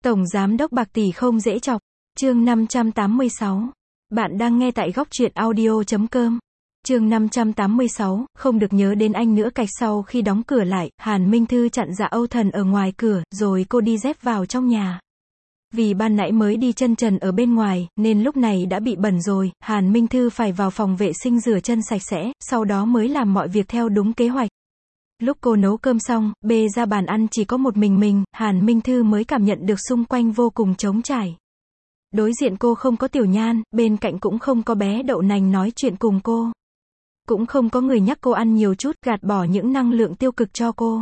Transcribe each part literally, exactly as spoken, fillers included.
Tổng giám đốc bạc tỷ không dễ chọc. Chương năm trăm tám mươi sáu. Bạn đang nghe tại góc truyện audio chấm com. Chương năm trăm tám mươi sáu, không được nhớ đến anh nữa. Cạch sau khi đóng cửa lại, Hàn Minh Thư chặn Dạ Âu Thần ở ngoài cửa, rồi cô đi dép vào trong nhà. Vì ban nãy mới đi chân trần ở bên ngoài, nên lúc này đã bị bẩn rồi, Hàn Minh Thư phải vào phòng vệ sinh rửa chân sạch sẽ, sau đó mới làm mọi việc theo đúng kế hoạch. Lúc cô nấu cơm xong, bê ra bàn ăn chỉ có một mình mình, Hàn Minh Thư mới cảm nhận được xung quanh vô cùng trống trải. Đối diện cô không có Tiểu Nhan, bên cạnh cũng không có bé Đậu Nành nói chuyện cùng cô. Cũng không có người nhắc cô ăn nhiều chút, gạt bỏ những năng lượng tiêu cực cho cô.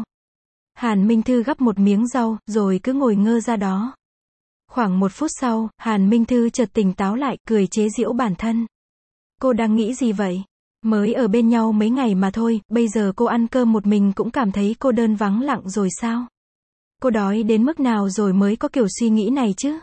Hàn Minh Thư gắp một miếng rau, rồi cứ ngồi ngơ ra đó. Khoảng một phút sau, Hàn Minh Thư chợt tỉnh táo lại, cười chế giễu bản thân. Cô đang nghĩ gì vậy? Mới ở bên nhau mấy ngày mà thôi, bây giờ cô ăn cơm một mình cũng cảm thấy cô đơn vắng lặng rồi sao? Cô đói đến mức nào rồi mới có kiểu suy nghĩ này chứ?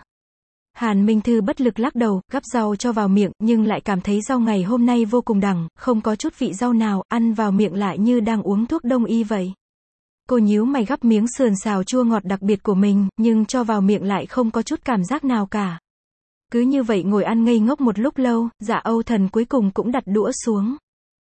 Hàn Minh Thư bất lực lắc đầu, gắp rau cho vào miệng, nhưng lại cảm thấy rau ngày hôm nay vô cùng đắng, không có chút vị rau nào, ăn vào miệng lại như đang uống thuốc đông y vậy. Cô nhíu mày gắp miếng sườn xào chua ngọt đặc biệt của mình, nhưng cho vào miệng lại không có chút cảm giác nào cả. Cứ như vậy ngồi ăn ngây ngốc một lúc lâu, Dạ Âu Thần cuối cùng cũng đặt đũa xuống.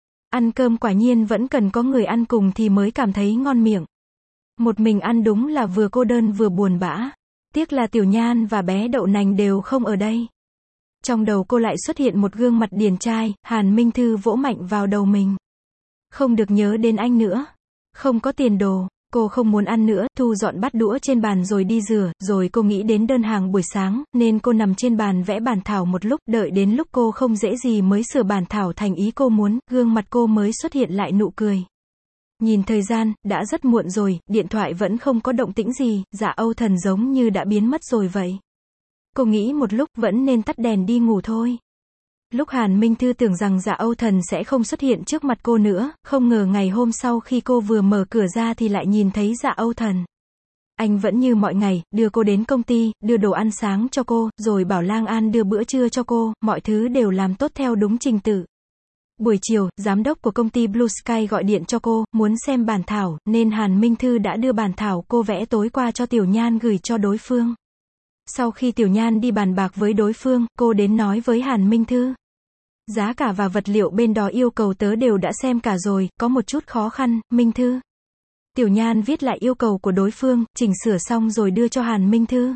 Ăn cơm quả nhiên vẫn cần có người ăn cùng thì mới cảm thấy ngon miệng. Một mình ăn đúng là vừa cô đơn vừa buồn bã. Tiếc là Tiểu Nhan và bé Đậu Nành đều không ở đây. Trong đầu cô lại xuất hiện một gương mặt điển trai, Hàn Minh Thư vỗ mạnh vào đầu mình. Không được nhớ đến anh nữa. Không có tiền đồ. Cô không muốn ăn nữa, thu dọn bát đũa trên bàn rồi đi rửa, rồi cô nghĩ đến đơn hàng buổi sáng, nên cô nằm trên bàn vẽ bản thảo một lúc, đợi đến lúc cô không dễ gì mới sửa bản thảo thành ý cô muốn, gương mặt cô mới xuất hiện lại nụ cười. Nhìn thời gian, đã rất muộn rồi, điện thoại vẫn không có động tĩnh gì, Dạ Âu Thần giống như đã biến mất rồi vậy. Cô nghĩ một lúc, vẫn nên tắt đèn đi ngủ thôi. Lúc Hàn Minh Thư tưởng rằng Dạ Âu Thần sẽ không xuất hiện trước mặt cô nữa, không ngờ ngày hôm sau khi cô vừa mở cửa ra thì lại nhìn thấy Dạ Âu Thần. Anh vẫn như mọi ngày, đưa cô đến công ty, đưa đồ ăn sáng cho cô, rồi bảo Lang An đưa bữa trưa cho cô, mọi thứ đều làm tốt theo đúng trình tự. Buổi chiều, giám đốc của công ty Blue Sky gọi điện cho cô, muốn xem bản thảo, nên Hàn Minh Thư đã đưa bản thảo cô vẽ tối qua cho Tiểu Nhan gửi cho đối phương. Sau khi Tiểu Nhan đi bàn bạc với đối phương, cô đến nói với Hàn Minh Thư. Giá cả và vật liệu bên đó yêu cầu tớ đều đã xem cả rồi, có một chút khó khăn, Minh Thư. Tiểu Nhan viết lại yêu cầu của đối phương, chỉnh sửa xong rồi đưa cho Hàn Minh Thư.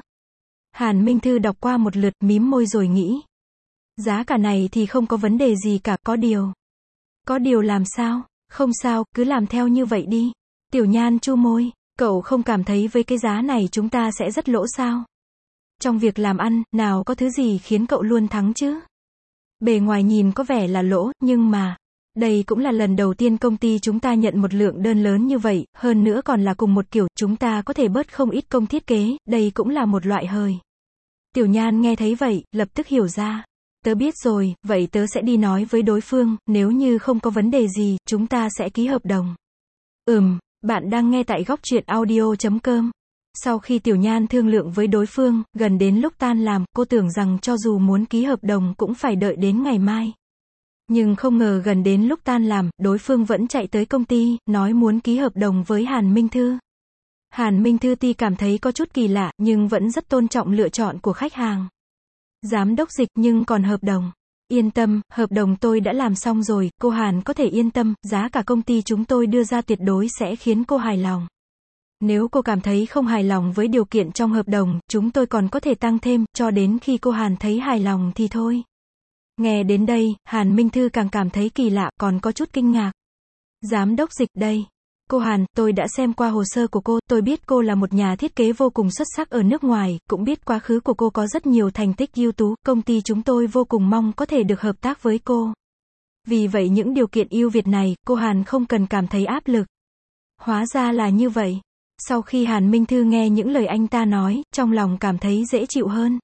Hàn Minh Thư đọc qua một lượt, mím môi rồi nghĩ. Giá cả này thì không có vấn đề gì cả, có điều. Có điều làm sao? Không sao, cứ làm theo như vậy đi. Tiểu Nhan chu môi, cậu không cảm thấy với cái giá này chúng ta sẽ rất lỗ sao? Trong việc làm ăn, nào có thứ gì khiến cậu luôn thắng chứ? Bề ngoài nhìn có vẻ là lỗ, nhưng mà, đây cũng là lần đầu tiên công ty chúng ta nhận một lượng đơn lớn như vậy, hơn nữa còn là cùng một kiểu, chúng ta có thể bớt không ít công thiết kế, đây cũng là một loại hời. Tiểu Nhan nghe thấy vậy, lập tức hiểu ra. Tớ biết rồi, vậy tớ sẽ đi nói với đối phương, nếu như không có vấn đề gì, chúng ta sẽ ký hợp đồng. Ừm, bạn đang nghe tại góc truyện audio chấm com. Sau khi Tiểu Nhan thương lượng với đối phương, gần đến lúc tan làm, cô tưởng rằng cho dù muốn ký hợp đồng cũng phải đợi đến ngày mai. Nhưng không ngờ gần đến lúc tan làm, đối phương vẫn chạy tới công ty, nói muốn ký hợp đồng với Hàn Minh Thư. Hàn Minh Thư tuy cảm thấy có chút kỳ lạ, nhưng vẫn rất tôn trọng lựa chọn của khách hàng. Giám đốc Dịch, nhưng còn hợp đồng. Yên tâm, hợp đồng tôi đã làm xong rồi, cô Hàn có thể yên tâm, giá cả công ty chúng tôi đưa ra tuyệt đối sẽ khiến cô hài lòng. Nếu cô cảm thấy không hài lòng với điều kiện trong hợp đồng, chúng tôi còn có thể tăng thêm, cho đến khi cô Hàn thấy hài lòng thì thôi. Nghe đến đây, Hàn Minh Thư càng cảm thấy kỳ lạ, còn có chút kinh ngạc. Giám đốc Dịch đây. Cô Hàn, tôi đã xem qua hồ sơ của cô, tôi biết cô là một nhà thiết kế vô cùng xuất sắc ở nước ngoài, cũng biết quá khứ của cô có rất nhiều thành tích ưu tú, công ty chúng tôi vô cùng mong có thể được hợp tác với cô. Vì vậy những điều kiện ưu việt này, cô Hàn không cần cảm thấy áp lực. Hóa ra là như vậy. Sau khi Hàn Minh Thư nghe những lời anh ta nói, trong lòng cảm thấy dễ chịu hơn.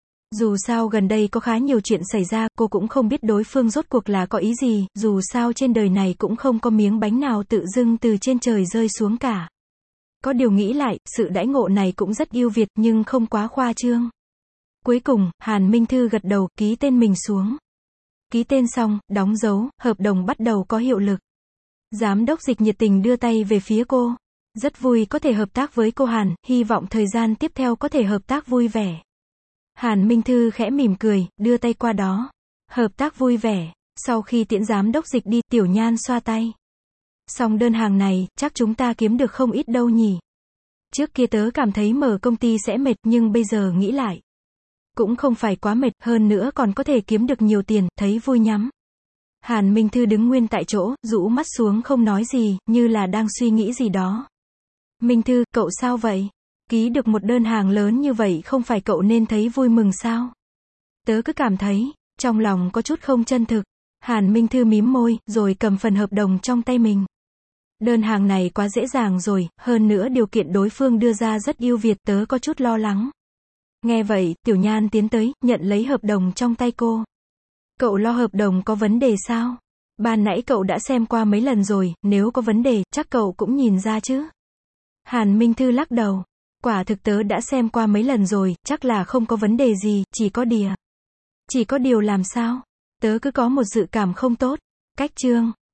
Dù sao gần đây có khá nhiều chuyện xảy ra, cô cũng không biết đối phương rốt cuộc là có ý gì, dù sao trên đời này cũng không có miếng bánh nào tự dưng từ trên trời rơi xuống cả. Có điều nghĩ lại, sự đãi ngộ này cũng rất ưu việt nhưng không quá khoa trương. Cuối cùng, Hàn Minh Thư gật đầu, ký tên mình xuống. Ký tên xong, đóng dấu, hợp đồng bắt đầu có hiệu lực. Giám đốc Dịch nhiệt tình đưa tay về phía cô. Rất vui có thể hợp tác với cô Hàn, hy vọng thời gian tiếp theo có thể hợp tác vui vẻ. Hàn Minh Thư khẽ mỉm cười, đưa tay qua đó. Hợp tác vui vẻ. Sau khi tiễn giám đốc Dịch đi, Tiểu Nhan xoa tay. Xong đơn hàng này, chắc chúng ta kiếm được không ít đâu nhỉ. Trước kia tớ cảm thấy mở công ty sẽ mệt, nhưng bây giờ nghĩ lại. Cũng không phải quá mệt, hơn nữa còn có thể kiếm được nhiều tiền, thấy vui nhắm. Hàn Minh Thư đứng nguyên tại chỗ, rũ mắt xuống không nói gì, như là đang suy nghĩ gì đó. Minh Thư, cậu sao vậy? Ký được một đơn hàng lớn như vậy không phải cậu nên thấy vui mừng sao? Tớ cứ cảm thấy, trong lòng có chút không chân thực. Hàn Minh Thư mím môi, rồi cầm phần hợp đồng trong tay mình. Đơn hàng này quá dễ dàng rồi, hơn nữa điều kiện đối phương đưa ra rất ưu việt, tớ có chút lo lắng. Nghe vậy, Tiểu Nhan tiến tới, nhận lấy hợp đồng trong tay cô. Cậu lo hợp đồng có vấn đề sao? Ban nãy cậu đã xem qua mấy lần rồi, nếu có vấn đề, chắc cậu cũng nhìn ra chứ? Hàn Minh Thư lắc đầu. Quả thực tớ đã xem qua mấy lần rồi, chắc là không có vấn đề gì, chỉ có đìa. Chỉ có điều làm sao? Tớ cứ có một dự cảm không tốt. Cách chương